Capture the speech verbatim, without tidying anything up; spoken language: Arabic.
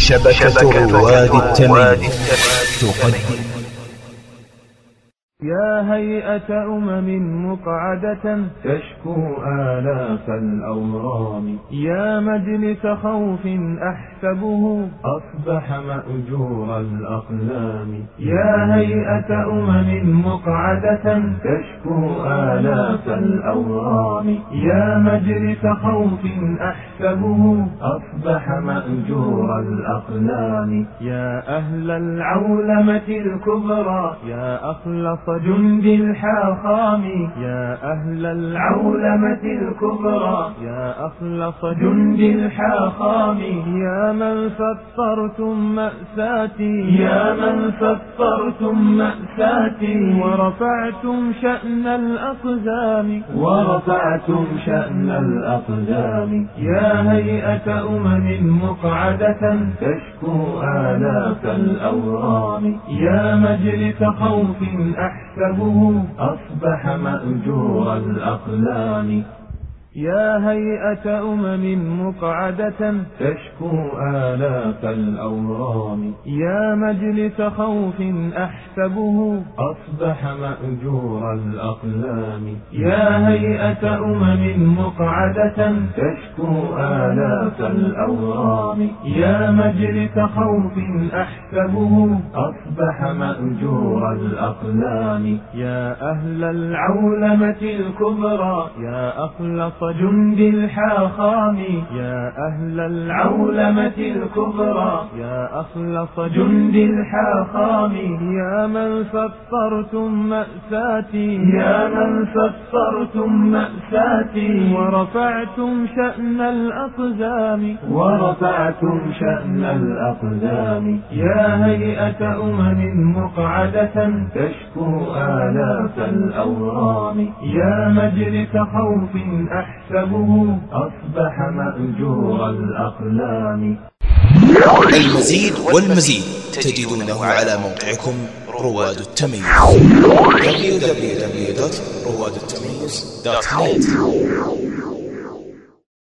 شبكة رواد التمييز تقدم. يا هيئة أمم مقعدة تشكو آلاف الأورام، يا مجلس خوف أحسبه أصبح مأجور الأقلام. يا هيئة أمم مقعدة تشكو آلاف الأورام، يا مجلس خوف أحسبه أصبح مأجور الأقلام. يا أهل العولمة الكبرى يا أخلص جند الحاخام، يا أهل العولمة الكبرى يا أخلص جند الحاخام. يا من سطرتم مأساتي يا من سطرتم مأساتي ورفعتم شأن الأقزام ورفعتم شأن الأقزام. يا هيئة أمم مقعدة تشكو آلاف الأورام، يا مجلس خوف أحسبه أصبح مأجور الأقلام. يا هيئة أمم مقعدة تشكو آلاف الأورام، يا مجلس خوف أحسبه أصبح مأجور الأقلام. يا هيئة أمم مقعدة تشكو آلاف الأورام، يا مجلس خوف أحسبه أصبح مأجور الأقلام. يا أهل العولمة الكبرى يا أخلص جند الحاخام، يا أهل العولمة الكبرى يا أخلص جند الحاخام. يا من سطرتم مأساتي يا من سطرتم مأساتي ورفعتم شأن الأقزام ورفعتم شأن الأقزام. يا هيئة أمم مقعدة تشكو آلاف الأورام، يا مجلس خوف أحسبه أصبح مأجور الأقلام. المزيد والمزيد تجدونه على موقعكم رواد التمييز دبليو دبليو دبليو دوت رواد التمييز دوت نت.